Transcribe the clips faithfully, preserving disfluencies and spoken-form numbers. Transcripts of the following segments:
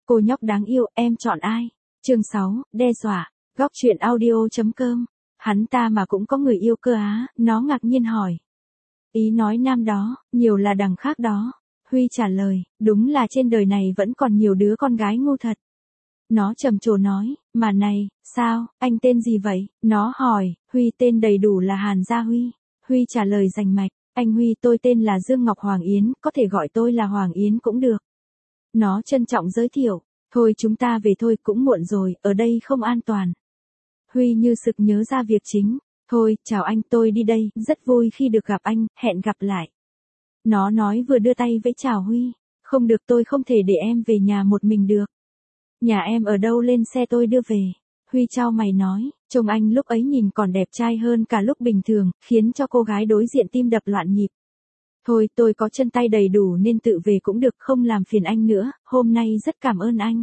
Cô nhóc đáng yêu, em chọn ai? Chương sáu, đe dọa. Góc truyện audio.com. Hắn ta mà cũng có người yêu cơ á, nó ngạc nhiên hỏi. Ý nói nam đó, nhiều là đằng khác đó. Huy trả lời, đúng là trên đời này vẫn còn nhiều đứa con gái ngu thật. Nó trầm trồ nói, mà này, sao, anh tên gì vậy? Nó hỏi, Huy tên đầy đủ là Hàn Gia Huy. Huy trả lời rành mạch, anh Huy tôi tên là Dương Ngọc Hoàng Yến, có thể gọi tôi là Hoàng Yến cũng được. Nó trân trọng giới thiệu, thôi chúng ta về thôi cũng muộn rồi, ở đây không an toàn. Huy như sực nhớ ra việc chính, thôi, chào anh tôi đi đây, rất vui khi được gặp anh, hẹn gặp lại. Nó nói vừa đưa tay vẫy chào Huy, không được tôi không thể để em về nhà một mình được. Nhà em ở đâu lên xe tôi đưa về. Huy chau mày nói, trông anh lúc ấy nhìn còn đẹp trai hơn cả lúc bình thường, khiến cho cô gái đối diện tim đập loạn nhịp. Thôi tôi có chân tay đầy đủ nên tự về cũng được, không làm phiền anh nữa, hôm nay rất cảm ơn anh.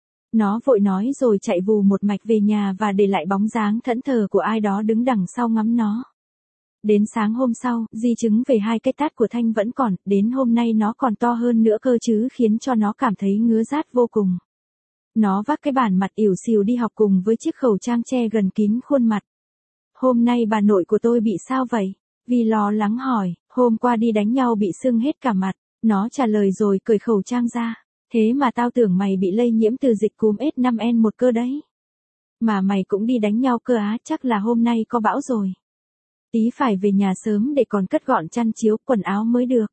Nó vội nói rồi chạy vù một mạch về nhà và để lại bóng dáng thẫn thờ của ai đó đứng đằng sau ngắm nó. Đến sáng hôm sau, di chứng về hai cái tát của Thanh vẫn còn, đến hôm nay nó còn to hơn nữa cơ chứ, khiến cho nó cảm thấy ngứa rát vô cùng. Nó vác cái bản mặt ỉu xìu đi học cùng với chiếc khẩu trang che gần kín khuôn mặt. Hôm nay bà nội của tôi bị sao vậy? Vi lo lắng hỏi, hôm qua đi đánh nhau bị sưng hết cả mặt. Nó trả lời rồi cởi khẩu trang ra. Thế mà tao tưởng mày bị lây nhiễm từ dịch cúm H năm N một cơ đấy. Mà mày cũng đi đánh nhau cơ á, chắc là hôm nay có bão rồi. Tí phải về nhà sớm để còn cất gọn chăn chiếu, quần áo mới được.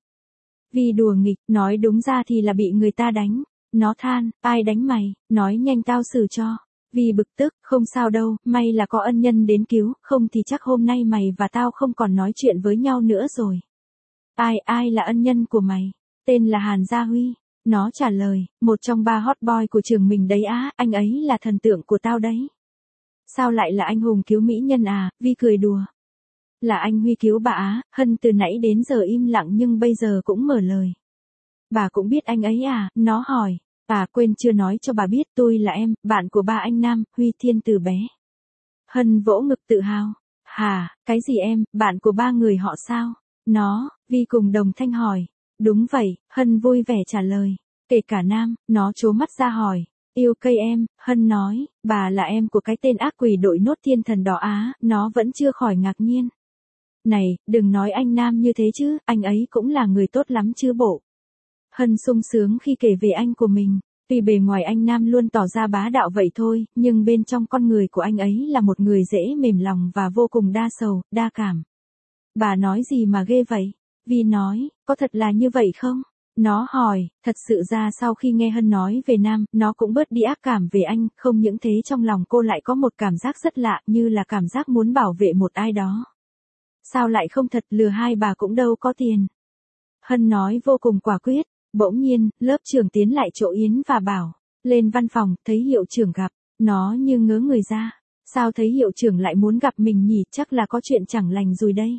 Vi đùa nghịch, nói đúng ra thì là bị người ta đánh. Nó than, ai đánh mày, nói nhanh tao xử cho. Vi bực tức, không sao đâu, may là có ân nhân đến cứu, không thì chắc hôm nay mày và tao không còn nói chuyện với nhau nữa rồi. Ai, ai là ân nhân của mày? Tên là Hàn Gia Huy. Nó trả lời, một trong ba hot boy của trường mình đấy á, anh ấy là thần tượng của tao đấy. Sao lại là anh hùng cứu mỹ nhân à? Vi cười đùa. Là anh Huy cứu bà á, Hân từ nãy đến giờ im lặng nhưng bây giờ cũng mở lời. Bà cũng biết anh ấy à? Nó hỏi. À quên chưa nói cho bà biết tôi là em, bạn của ba anh Nam, Huy Thiên từ bé. Hân vỗ ngực tự hào. Hà, cái gì em, bạn của ba người họ sao? Nó, Vi cùng đồng thanh hỏi. Đúng vậy, Hân vui vẻ trả lời. Kể cả Nam, nó trố mắt ra hỏi. Yêu cây em, Hân nói, bà là em của cái tên ác quỷ đội nốt thiên thần đó á, nó vẫn chưa khỏi ngạc nhiên. Này, đừng nói anh Nam như thế chứ, anh ấy cũng là người tốt lắm chứ bộ. Hân sung sướng khi kể về anh của mình, tuy bề ngoài anh Nam luôn tỏ ra bá đạo vậy thôi, nhưng bên trong con người của anh ấy là một người dễ mềm lòng và vô cùng đa sầu, đa cảm. Bà nói gì mà ghê vậy? Vi nói, có thật là như vậy không? Nó hỏi, thật sự ra sau khi nghe Hân nói về Nam, nó cũng bớt đi ác cảm về anh, không những thế trong lòng cô lại có một cảm giác rất lạ, như là cảm giác muốn bảo vệ một ai đó. Sao lại không thật, lừa hai bà cũng đâu có tiền. Hân nói vô cùng quả quyết, bỗng nhiên, lớp trưởng tiến lại chỗ Yến và bảo, lên văn phòng, thấy hiệu trưởng gặp, nó như ngớ người ra. Sao thấy hiệu trưởng lại muốn gặp mình nhỉ, chắc là có chuyện chẳng lành rồi đây.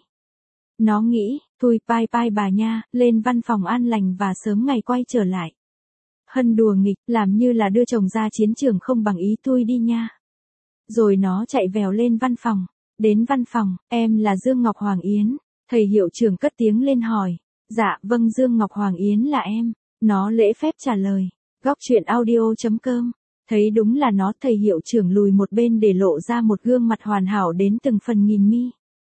Nó nghĩ, thôi pai pai bà nha, lên văn phòng an lành và sớm ngày quay trở lại. Hân đùa nghịch, làm như là đưa chồng ra chiến trường không bằng ý tôi đi nha. Rồi nó chạy vèo lên văn phòng. Đến văn phòng, em là Dương Ngọc Hoàng Yến. Thầy hiệu trưởng cất tiếng lên hỏi. Dạ, vâng Dương Ngọc Hoàng Yến là em. Nó lễ phép trả lời. Góc truyện audio.com. Thấy đúng là nó, thầy hiệu trưởng lùi một bên để lộ ra một gương mặt hoàn hảo đến từng phần nghìn mi.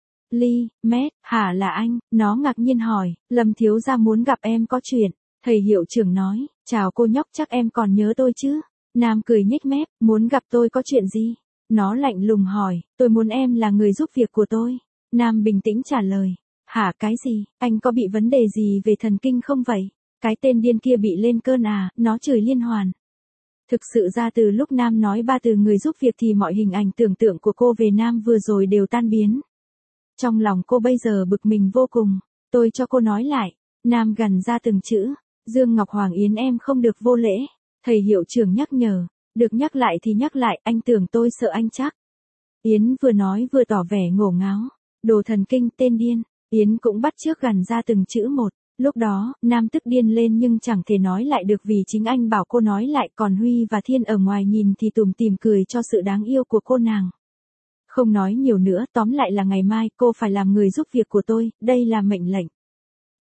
Ly, mét, hả là anh? Nó ngạc nhiên hỏi, Lâm thiếu gia muốn gặp em có chuyện. Thầy hiệu trưởng nói, chào cô nhóc, chắc em còn nhớ tôi chứ? Nam cười nhếch mép, muốn gặp tôi có chuyện gì? Nó lạnh lùng hỏi, tôi muốn em là người giúp việc của tôi. Nam bình tĩnh trả lời, hả cái gì, anh có bị vấn đề gì về thần kinh không vậy? Cái tên điên kia bị lên cơn à? Nó chửi liên hoàn. Thực sự ra từ lúc Nam nói ba từ người giúp việc thì mọi hình ảnh tưởng tượng của cô về Nam vừa rồi đều tan biến. Trong lòng cô bây giờ bực mình vô cùng. Tôi cho cô nói lại. Nam gằn ra từng chữ. Dương Ngọc Hoàng Yến em không được vô lễ. Thầy hiệu trưởng nhắc nhở. Được nhắc lại thì nhắc lại, anh tưởng tôi sợ anh chắc. Yến vừa nói vừa tỏ vẻ ngổ ngáo. Đồ thần kinh, tên điên. Yến cũng bắt chước gằn ra từng chữ một. Lúc đó, Nam tức điên lên nhưng chẳng thể nói lại được vì chính anh bảo cô nói lại, còn Huy và Thiên ở ngoài nhìn thì tủm tỉm cười cho sự đáng yêu của cô nàng. Không nói nhiều nữa, tóm lại là ngày mai cô phải làm người giúp việc của tôi, đây là mệnh lệnh.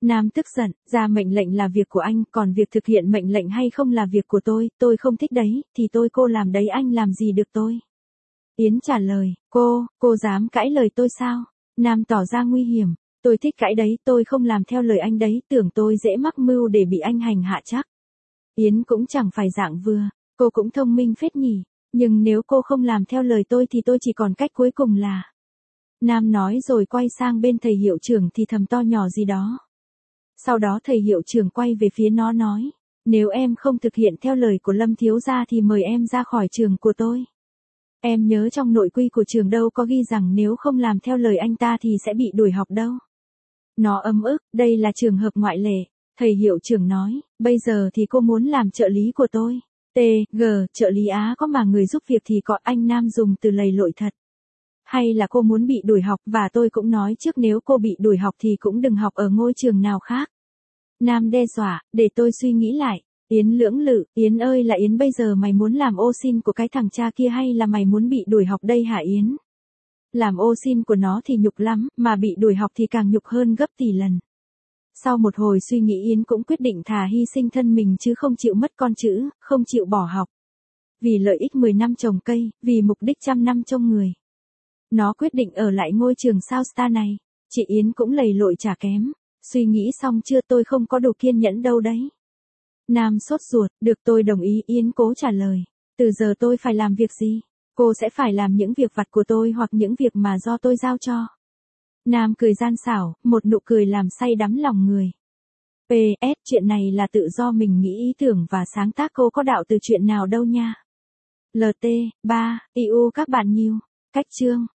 Nam tức giận, ra mệnh lệnh là việc của anh, còn việc thực hiện mệnh lệnh hay không là việc của tôi, tôi không thích đấy, thì tôi cô làm đấy anh làm gì được tôi. Yến trả lời, cô, cô dám cãi lời tôi sao? Nam tỏ ra nguy hiểm, tôi thích cãi đấy, tôi không làm theo lời anh đấy, tưởng tôi dễ mắc mưu để bị anh hành hạ chắc. Yến cũng chẳng phải dạng vừa, cô cũng thông minh phết nhỉ, nhưng nếu cô không làm theo lời tôi thì tôi chỉ còn cách cuối cùng là... Nam nói rồi quay sang bên thầy hiệu trưởng thì thầm to nhỏ gì đó. Sau đó thầy hiệu trưởng quay về phía nó nói, nếu em không thực hiện theo lời của Lâm thiếu gia thì mời em ra khỏi trường của tôi. Em nhớ trong nội quy của trường đâu có ghi rằng nếu không làm theo lời anh ta thì sẽ bị đuổi học đâu. Nó ấm ức, đây là trường hợp ngoại lệ. Thầy hiệu trưởng nói, bây giờ thì cô muốn làm trợ lý của tôi. T, G, trợ lý á có mà người giúp việc thì có, anh Nam dùng từ lầy lội thật. Hay là cô muốn bị đuổi học, và tôi cũng nói trước nếu cô bị đuổi học thì cũng đừng học ở ngôi trường nào khác. Nam đe dọa, để tôi suy nghĩ lại. Yến lưỡng lự, Yến ơi là Yến, bây giờ mày muốn làm ô sin của cái thằng cha kia hay là mày muốn bị đuổi học đây hả Yến? Làm ô sin của nó thì nhục lắm, mà bị đuổi học thì càng nhục hơn gấp tỷ lần. Sau một hồi suy nghĩ Yến cũng quyết định thà hy sinh thân mình chứ không chịu mất con chữ, không chịu bỏ học. Vì lợi ích mười năm trồng cây, vì mục đích trăm năm trông người. Nó quyết định ở lại ngôi trường sao star này. Chị Yến cũng lầy lội chả kém. Suy nghĩ xong chưa, tôi không có đủ kiên nhẫn đâu đấy. Nam sốt ruột, được tôi đồng ý. Yến cố trả lời. Từ giờ tôi phải làm việc gì? Cô sẽ phải làm những việc vặt của tôi hoặc những việc mà do tôi giao cho. Nam cười gian xảo, một nụ cười làm say đắm lòng người. pê ét chuyện này là tự do mình nghĩ ý tưởng và sáng tác, cô có đạo từ chuyện nào đâu nha. lờ tê, ba, i u các bạn nhiều. Cách chương